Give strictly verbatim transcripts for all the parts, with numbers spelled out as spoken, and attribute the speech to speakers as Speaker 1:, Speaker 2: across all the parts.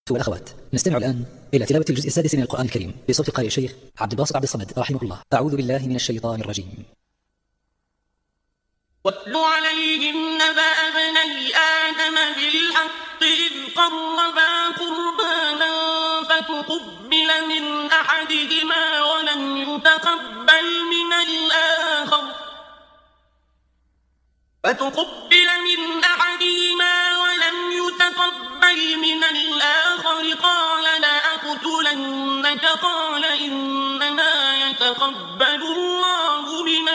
Speaker 1: والأخوات، نستمع الآن إلى تلاوة الجزء السادس من القرآن الكريم بصوت قارئ الشيخ عبد الباسط عبد الصمد رحمه الله. أعوذ بالله من الشيطان الرجيم.
Speaker 2: واتل عليهم نبأ ابني آدم بالحق إذ قربا قربانا فتقبل من أحدهما ولم يتقبل من الآخر فتقبل من أحدهما ولم يتقبل من الآخر قال لأقتلنك قال إنما يتقبل الله من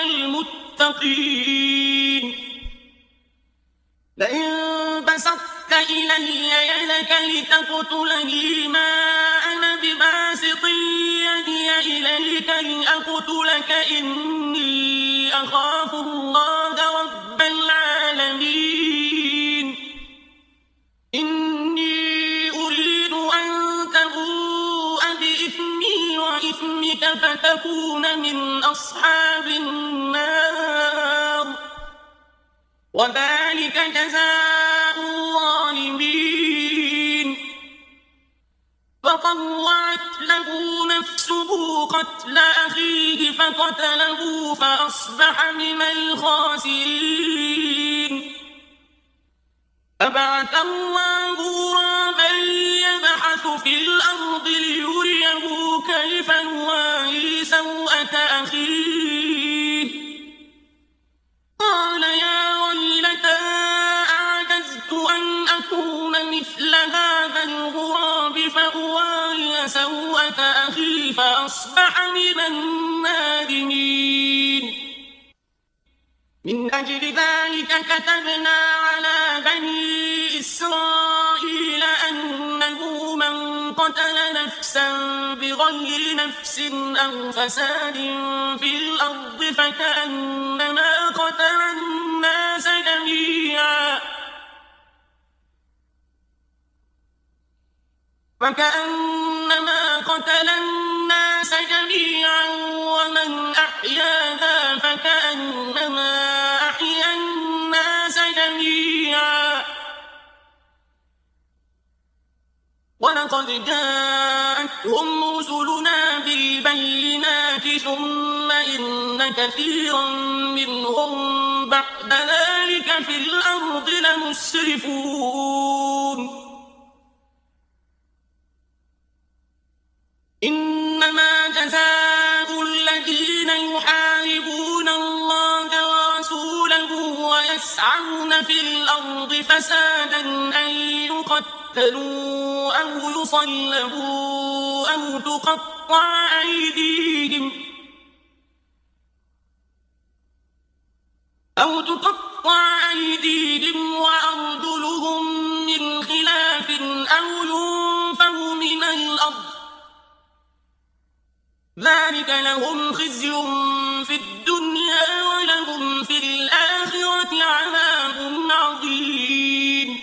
Speaker 2: المتقين لئن بسطت إلي يدك لتقتلني ما أنا بباسط يدي إليك لأقتلك إني أخاف الله رب العالمين إني أريد أن تبوء بإثمي وإثمك فتكون من أصحاب النار وذلك جزاء الظالمين فطوعت له نفسه قتل أخيه فقتله فأصبح من الخاسرين فبعث الله غرابا يبحث في الأرض ليريه كيف يواري سوءة أخيه قال يا ويلتى أعجزت أن أكون مثل هذا الغراب فأواري سوءة أخي فأصبح من النادمين من أجل ذلك كتبنا على بني إسرائيل أنه من قتل نفسا بغير نفس أو فساد في الأرض فكأنما قتل الناس جميعا فكأنما قتل الناس جميعا ومن أحياها فكأنما أحيا الناس جميعا ولقد جاءتهم رسلنا بالبينات ثم إن كثيرا منهم بعد ذلك في الأرض لمسرفون إنما جزاء الذين يحاربون الله ورسوله ويسعون في الأرض فسادا أن يقتلوا أو يصلبوا أو تقطع أيديهم أو تقطع أيديهم وأرجلهم من خلاف أو ينفوا من الأرض ذلك لهم خزي في الدنيا ولهم في الآخرة عذاب عظيم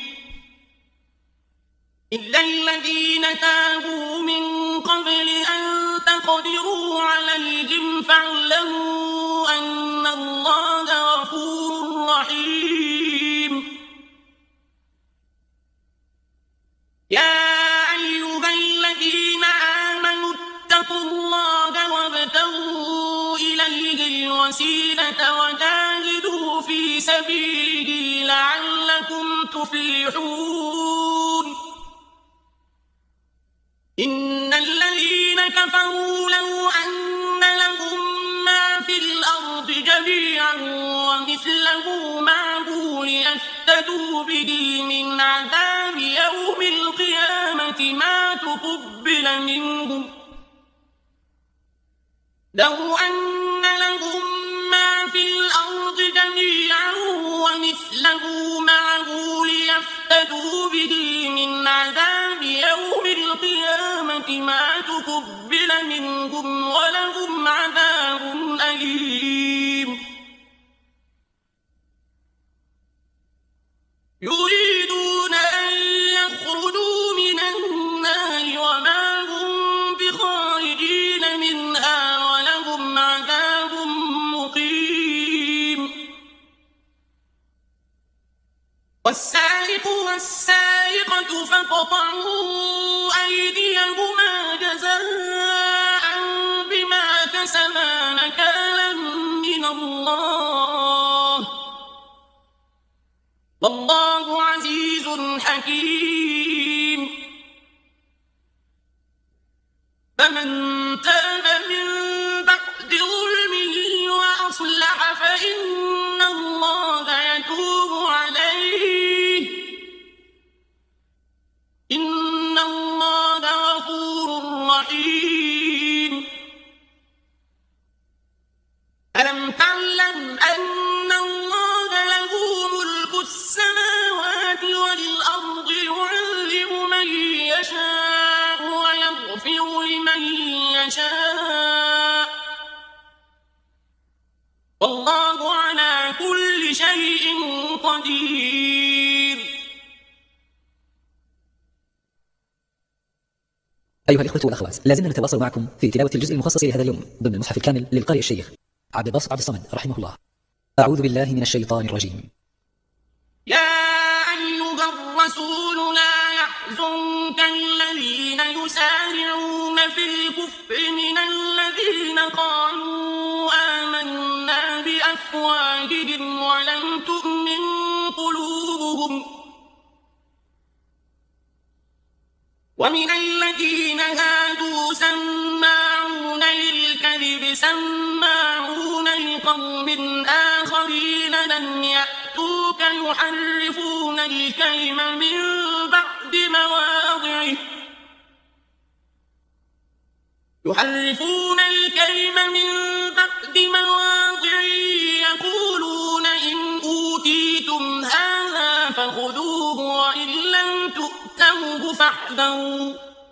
Speaker 2: إلا الذين تابوا من قبل أن تقدروا عليهم فاعلموا أن الله غفور رحيم يا أيها الذين آمنوا اتقوا الله وابتغوا إليه الوسيلة وجاهدوا في سبيله لعلكم تفلحون إن الذين كفروا لو أن لهم ما في الأرض جميعا ومثله معه ليفتدوا به من عذاب يوم القيامة ما تقبل منهم لو أن لهم ما في الأرض جميعا ومثله معه ليفتدوا به من عذاب يوم القيامة ما تقبل منهم ولهم عذاب أليم يريدون أن يخرجوا من النار وما هم بخارجين منها ولهم عذاب مقيم والسارق والسارقة فاقطعوا حسبا نكالا من الله والله عزيز حكيم فمن تاب من بعد ظلمه وأصلح فإن الله يتوب عليه إن الله غفور رحيم ألم تعلم أن الله له ملك السماوات والأرض يعذب من يشاء ويغفر لمن يشاء والله على كل شيء قدير.
Speaker 1: أيها الإخوة والأخوات، لازلنا نتواصل معكم في تلاوة الجزء المخصص لهذا اليوم ضمن المصحف الكامل للقارئ الشيخ عبد الباسط عبد الصمد رحمه الله. أعوذ بالله من الشيطان الرجيم.
Speaker 2: يا أيها الرسول لا يحزنك الذين يسارعون في الكفر من الذين قالوا آمنا بأفواههم ولم تؤمن قلوبهم ومن الذين هادوا سماعون للكذب سماعون لقوم آخرين لم يأتوك يحرفون الكلم من بعد مواضعه يحرفون الكلم من بعد مواضعه يقولون إن أوتيتم هذا فخذوه وإن لم تؤتوه فاحذروا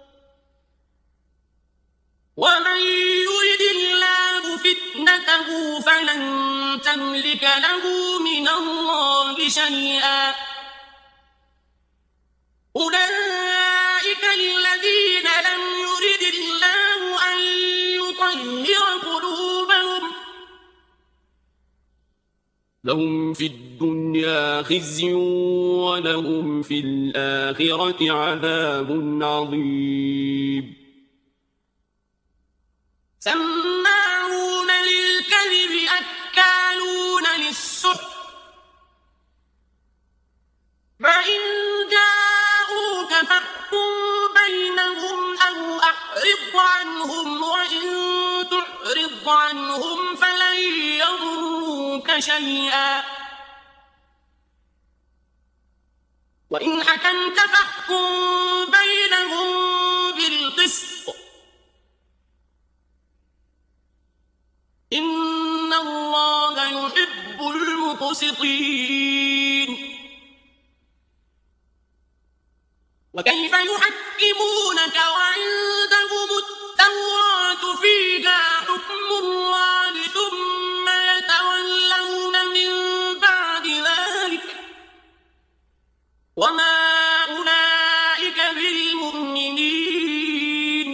Speaker 2: ومن يرد الله فتنته فلن تملك له من الله شيئا أولئك الذين لم يرد الله أن يطهر قلوبهم لهم في الدنيا خزي ولهم في الآخرة عذاب عظيم. سماعون للكذب أكالون للسحت فإن جاءوك فاحكم بينهم أو أعرض عنهم وإن تعرض عنهم فلن يضروك شيئا وإن حكمت فاحكم بينهم بالقسط إن الله يحب المقسطين. وكيف يحكمونك وعندهم التوراة فيها حكم الله ثم يتولون من بعد ذلك وما أولئك بالمؤمنين.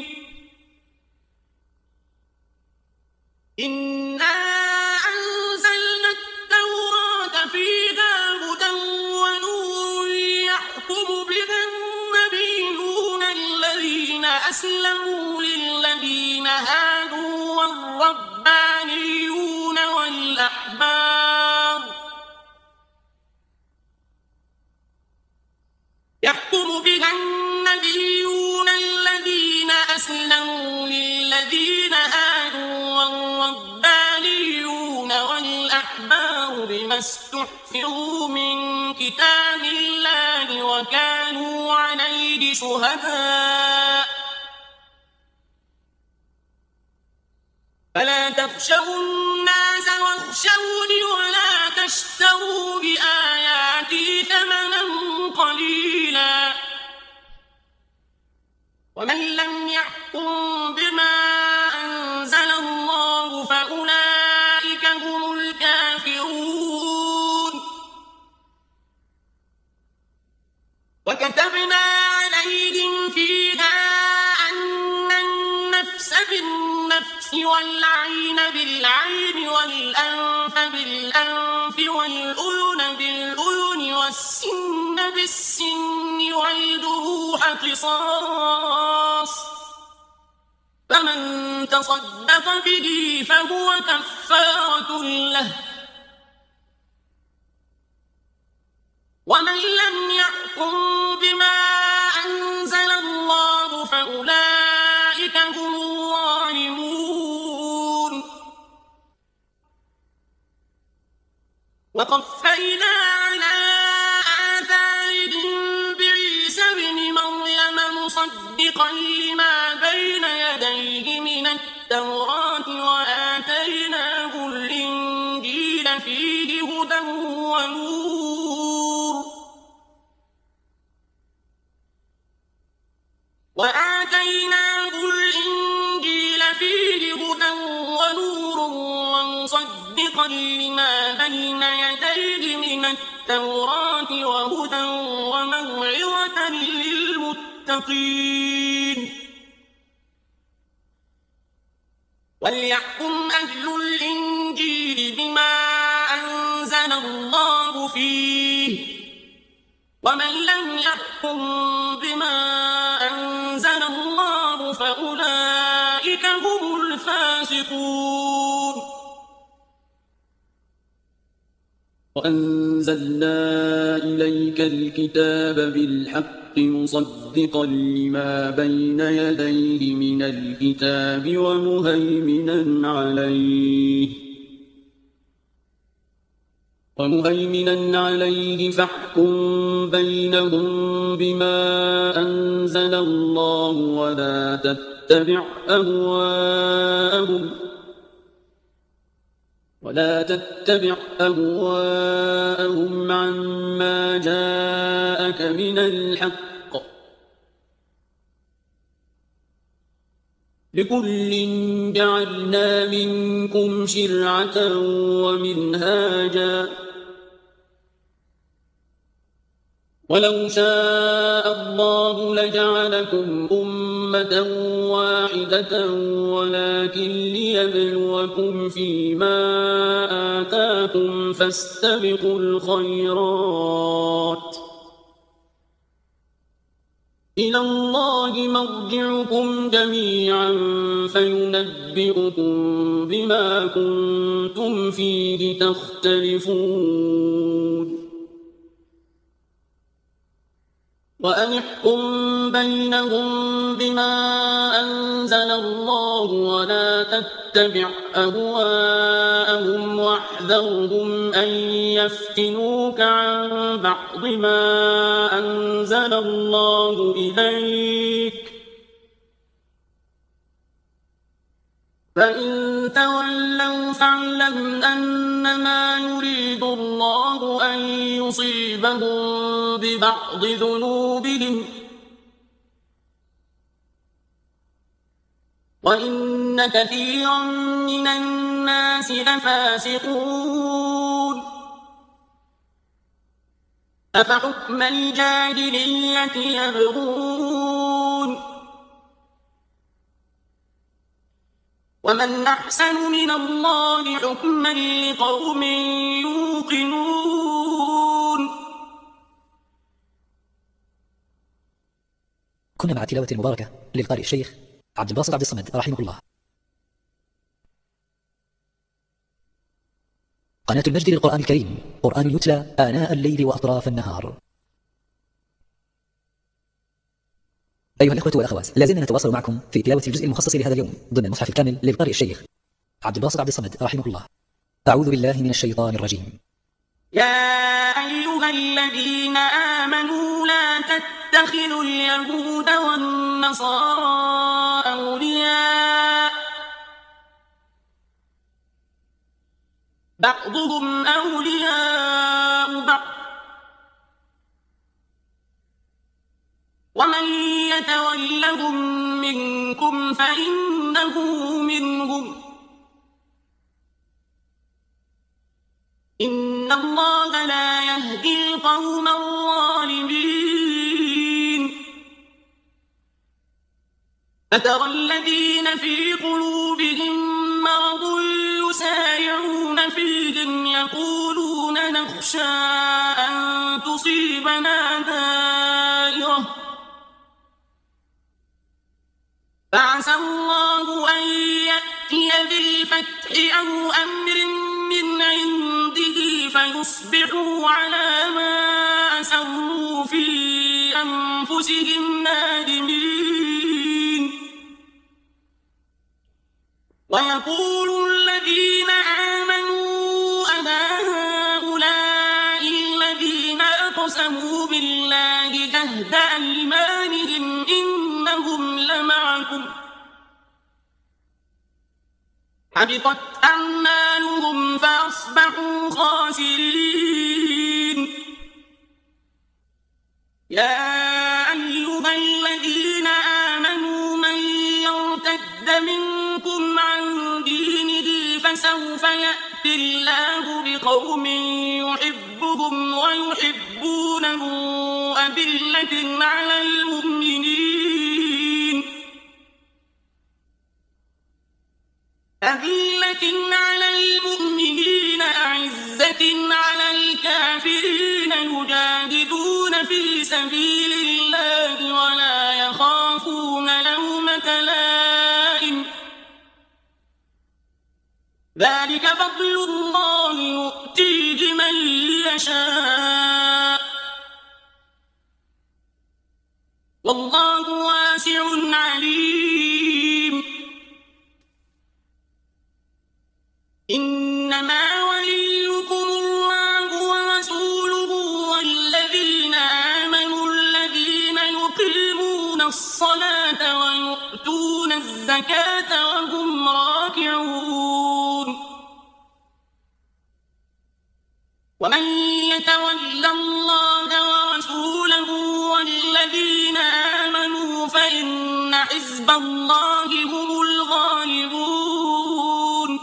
Speaker 2: إنا أنزلنا التوراة فيها هدى ونور يحكم بها النبيون الذين أسلموا للذين هادوا والربانيون والأحبار يحكم بها النبيون الذين أسلموا للذين هادوا والربانيون والأحبار بما استحفظوا من كتاب الله وكانوا عليه شهداء فلا تخشوا الناس واخشوني ولا تشتروا بآياتي ثمنا قليلا ومن لم يحكم بما أنزل الله فأولئك هم الكافرون. وكتبنا عليهم فيها أن النفس بالنفس والعين بالعين والأنف بالأنف والأذن بالأذن والسن بالسن والجروح قصاص فمن تصدق به فهو كفارة له، ومن لم يحكم بما أنزل الله فأولئك هم الظالمون. وقفينا على آثارهم بعيسى ابن مريم مصدقا لما بين يديه من التوراة وآتيناه الإنجيل فيه هدى ونور وآتيناه الإنجيل فيه هدى ونور ومصدقا لما بين يديه من التوراة وهدى وموعظة للمتقين. وليحكم أهل الإنجيل بما أنزل الله فيه، ومن لم يحكم بما أنزل الله فأولئك هم الفاسقون.
Speaker 3: وأنزلنا إليك الكتاب بالحق مصدقا لما بين يديه من الكتاب ومهيمنا عليه ومهيمنا عليه فاحكم بينهم بما أنزل الله ولا تتبع أهواءهم ولا تتبع أهواءهم عما جاءك من الحق، لكل جعلنا منكم شرعة ومنهاجا، ولو شاء الله لجعلكم أمة واحدة ولكن ليبلوكم فيما آتاكم فاستبقوا الخيرات، إلى الله مرجعكم جميعا فينبئكم بما كنتم فيه تختلفون. وأن احكم بينهم بما أنزل الله ولا تتبع أهواءهم واحذرهم أن يفتنوك عن بعض ما أنزل الله إليك، فإن تولوا فاعلم أنما يريد الله أن يصيبهم ببعض ذنوبهم، وإن كثيرا من الناس لفاسقون. أفحكم الجاهلية يبغون، ومن أحسن من الله حكما لقوم يوقنون.
Speaker 1: كنا مع التلاوة المباركة للقارئ الشيخ عبد الباسط عبد الصمد رحمه الله. قناة المجد للقرآن الكريم، قرآن يتلى آناء الليل وأطراف النهار. أيها الأخوة والأخوات، لازلنا نتواصل معكم في تلاوة الجزء المخصص لهذا اليوم ضمن المصحف الكامل للقارئ الشيخ عبد الباسط عبد الصمد رحمه الله. أعوذ بالله من الشيطان الرجيم.
Speaker 2: يا أيها الذين آمنوا لا تتخذوا اليهود والنصارى أولياء بعضهم أولياء بعض، ومن يتولهم منكم فإنه منهم، إن الله لا يهدي القوم الظالمين. فترى الذين في قلوبهم مرض يسارعون فيهم يقولون نخشى أن تصيبنا دائرة
Speaker 3: فعسى الله أن يأتي بالفتح أو أمر من عنده فيصبحوا على ما أسروا في أنفسهم نادمين. ويقول الذين آمنوا أهؤلاء الذين أقسموا بالله جهد أيمانهم إنهم لمعكم حبطت أعمالهم فأصبحوا خاسرين. يا أيها الذين آمنوا من يرتد منكم عن دينه فسوف يأتي الله بقوم يحبهم ويحبونه أذلة على المؤمنين أذلة على المؤمنين أعزة على الكافرين يجاهدون في سبيل الله ولا يخافون لومة لائم ذلك فضل الله يؤتيه من يشاء والله واسع عليم. إنما وليكم الله ورسوله والذين آمنوا الذين يقيمون الصلاة ويؤتون الزكاة وهم راكعون. ومن يتول الله ورسوله والذين آمنوا فإن حزب الله هم الغالبون.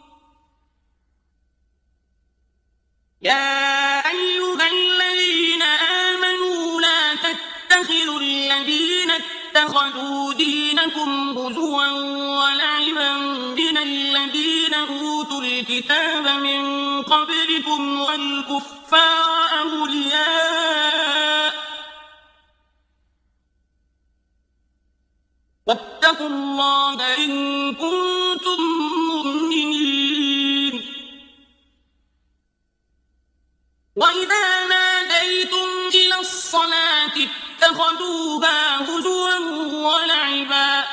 Speaker 3: يا أيها الذين آمنوا لا تتخذوا الذين اتخذوا دينكم هزوا ولعبا من الذين أوتوا الكتاب من قبلكم والكفار أولياء واتقوا الله إن كنتم مؤمنين. وإذا ناديتم إلى الصلاة اتخذوها هزوا ولعبا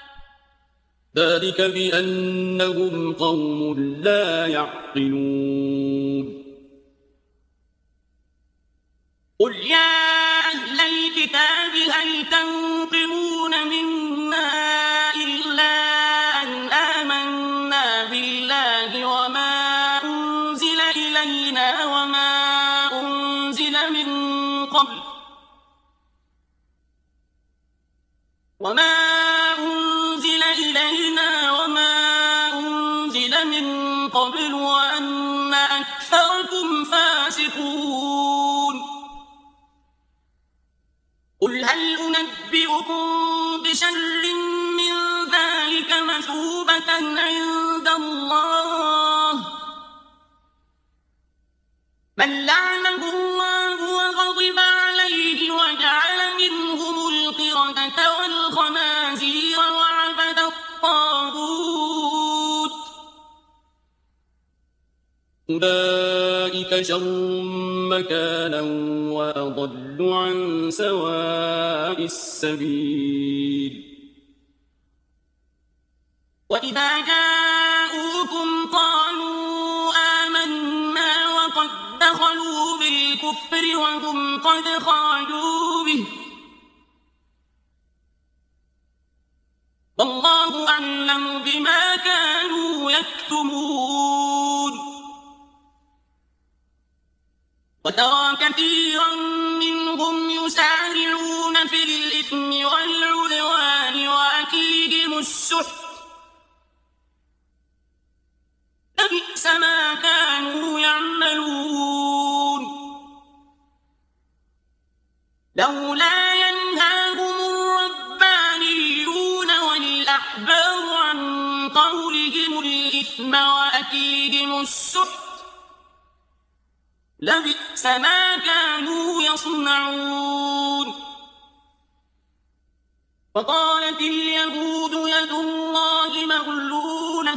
Speaker 3: ذلك بأنهم قوم لا يعقلون. قل يا أهل الكتاب هل تنقمون منا إلا أن آمنا بالله وما أنزل إلينا وما أنزل من قبل وما أنزل إلينا وما أنزل من قبل وأن أكثركم فاسقون. قل هل أنبئكم بشر من ذلك مثوبة عند الله من لعنه الله وغضب عليه وجعل منهم القردة والخنازير وعبد الطاغوت أولئك شر مكانا وأضل عن سواء السبيل. وإذا جاءوكم قالوا آمنا وقد دخلوا بالكفر وهم قد خرجوا به والله أعلم بما كانوا يكتمون. وترى كثيرا منهم يسارعون في الإثم والعدوان وأكلهم السحت لبئس ما كانوا يعملون. لولا ينهاهم الربانيون والأحبار عن قولهم الإثم وأكلهم السحت لبئس ما كانوا يصنعون. وقالت اليهود يد الله مغلولة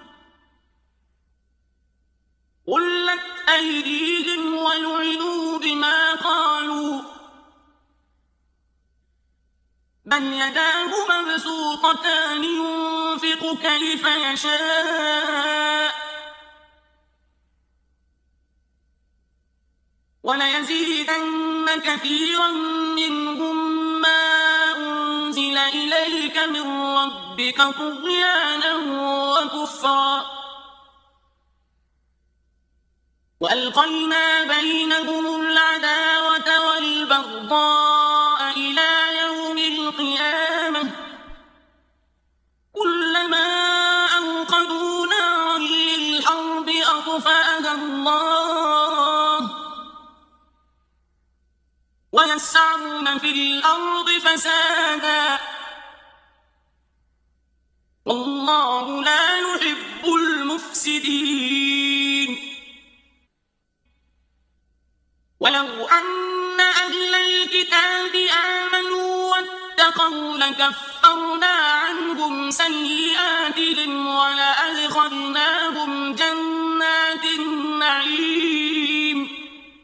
Speaker 3: غلت أيديهم ولعنوا بما قالوا بل يداه مبسوطتان ينفق كيف يشاء وليزيدن كثيرا منهم ما أنزل إليك من ربك طغيانا وكفرا وألقينا بينهم العداوة والبغضاء إلى يوم القيامة كلما أوقدوا نارا للحرب أطفأها الله ويسعون في الأرض فسادا والله لا يحب المفسدين ولو أن أهل الكتاب آمنوا واتقوا لكفرنا عنهم سيئاتهم ولأدخلناهم جنات النعيم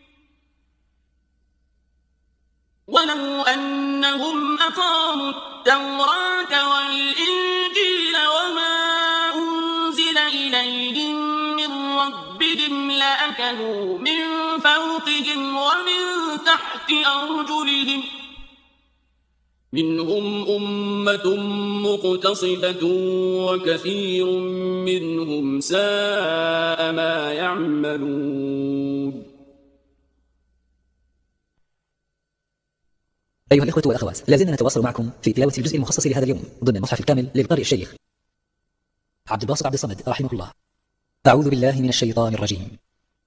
Speaker 3: ولو أنهم أقاموا التوراة والإنجيل وما أنزل إليهم من ربهم لأكلوا من فوقهم ومن تحت أرجلهم منهم أمة مقتصدة وكثير منهم ساء ما يعملون.
Speaker 1: أيها الإخوة والأخوات، لازلنا نتواصل معكم في تلاوة الجزء المخصص لهذا اليوم ضمن المصحف الكامل للقارئ الشيخ عبد الباسط عبد الصمد رحمه الله. أعوذ بالله من الشيطان الرجيم.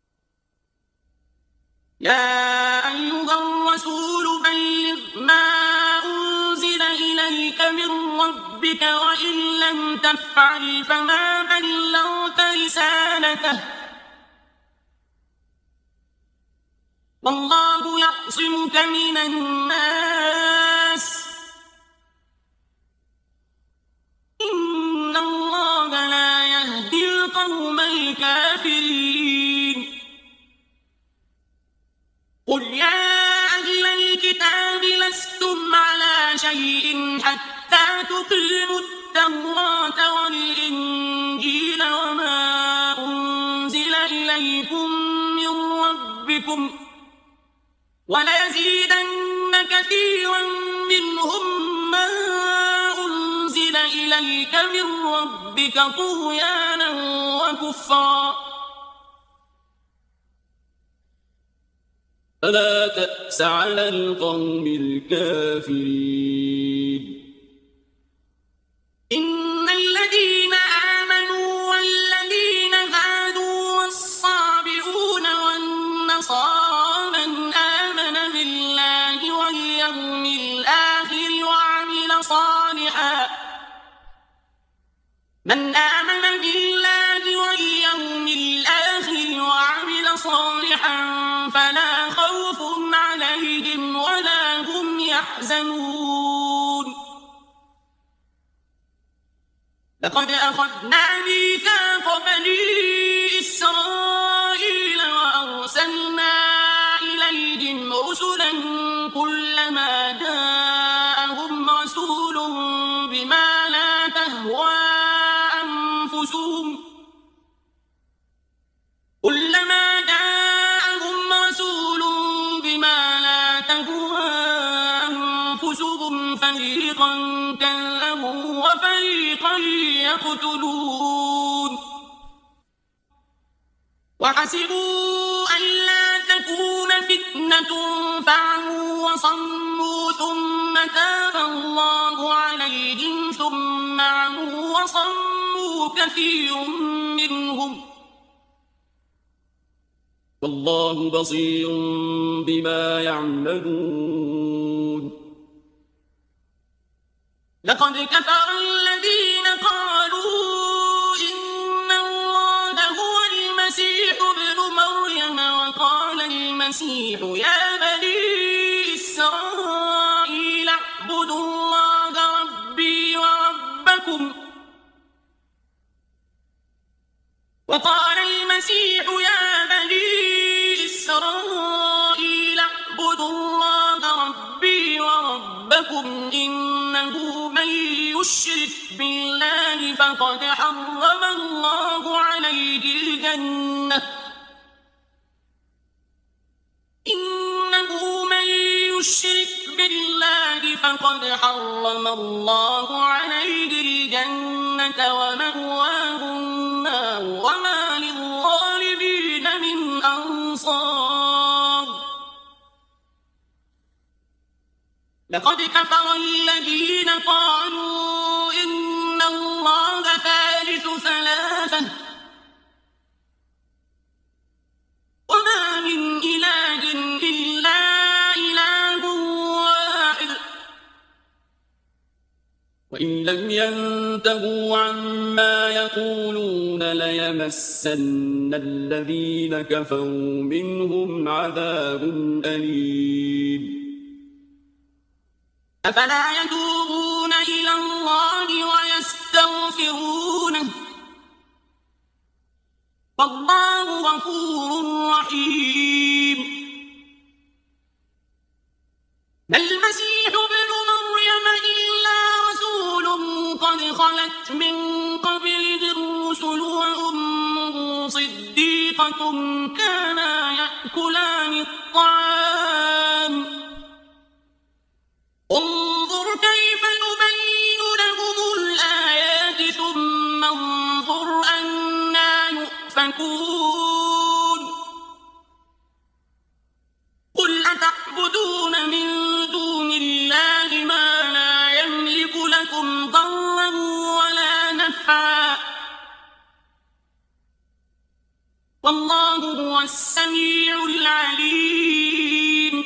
Speaker 3: يا أيها الرسول بلغ ما أنزل إليك من ربك وإن لم تفعل فما بلغت رسالته والله يعصمك من الناس إن الله لا يهدي القوم الكافرين. قل يا أهل الكتاب لستم على شيء حتى تقيموا التوراة والإنجيل وما أنزل إليكم من ربكم وليزيدن كثيرا منهم ما أنزل إليك من ربك طغيانا وكفرا
Speaker 2: فلا تأس على القوم الكافرين.
Speaker 3: إن الذين آمنوا والذين هادوا والصابئون والنصارى من آمن بالله واليوم الآخر وعمل صالحا من آمن بالله واليوم الآخر وعمل صالحا فلا خوف عليهم ولا هم يحزنون. لقد أخذنا ميثاق بني إسرائيل وأرسلنا إليهم رسلا كلما جاءهم رسول بما لا تهوى أنفسهم كلما جاءهم رسول بما لا تهوى أنفسهم فريقا كذبوا وفريقا يقتلون وحسبوا ألا تكون فتنة فعموا وصموا ثم تاب الله عليهم ثم عموا وصموا كثير منهم
Speaker 2: والله بصير بما يعملون.
Speaker 3: لقد كفر الذين قالوا إن الله هو المسيح ابن مريم وقال المسيح يا بني إسرائيل اعبدوا الله وقال المسيح يا بني إسرائيل اعبدوا الله ربي وربكم إنه من يشرك بالله فقد حرم الله عليه الجنة إنه من يشرك بالله فقد حرم الله عليه الجنة ومأواه النار وما للظالمين من أنصار لقد كفر الذين قالوا إن الله ثالث ثلاثة وما من إله إلا إله واحد
Speaker 2: وإن لم ينتهوا عما يقولون ليمسن الذين كفروا منهم عذاب أليم
Speaker 3: أفلا يتوبون إلى الله ويستغفرونه والله غفور رحيم ما المسيح ابن مريم إلا رسول قد خلت من قبله الرسل وأمه صديقة كانا يأكلان الطعام انظر كيف نبين لهم الآيات ثم انظر أنا يؤفكون قل أتعبدون من دون الله ما لا يملك لكم ضرا ولا نفعا والله هو السميع العليم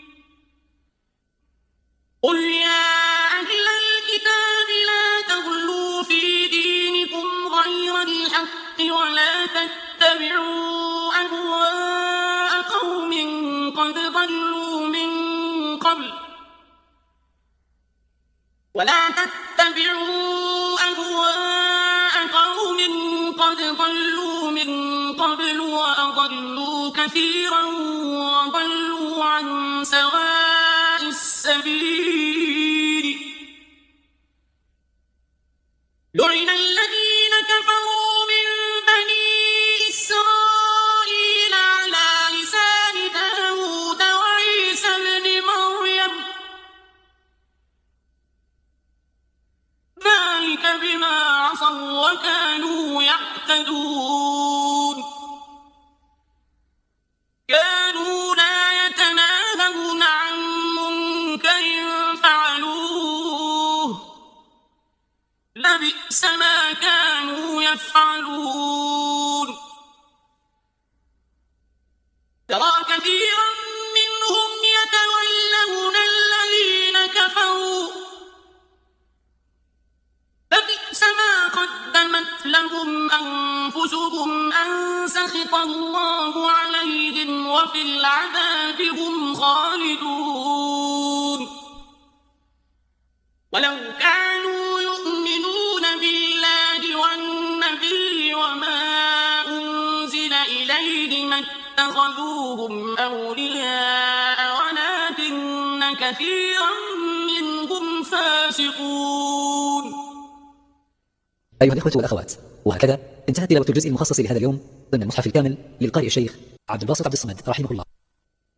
Speaker 3: قل يا أهل الكتاب لا تغلوا في دينكم غير الحق ولا تتبعوا أهواء قوم قد ضلوا من قبل ولا تتبعوا أهواء قوم قد ضلوا من قبل وأضلوا كثيرا وضلوا عن سواء السبيل لعن الذين كفروا من بني إسرائيل على لسان داود وعيسى ابن مريم ذلك بما عصوا وكانوا يعتدون كانوا لا يتناهون عن منكر فعلوه لبئس ما كانوا يفعلون ترى كثيرا منهم يتولون الذين كفروا لبئس ما قدمت لهم أنفسهم أن سخط الله عليهم وفي العذاب هم خالدون ولو كانوا يؤمنون بالله والنبي وما أنزل إليه ما اتخذوهم أولياء ولكن كثيرا منهم فاسقون.
Speaker 1: أيها الإخوة والأخوات، وهكذا انتهت تلاوة الجزء المخصص لهذا اليوم ضمن المصحف الكامل للقارئ الشيخ عبد الباسط عبد الصمد رحمه الله.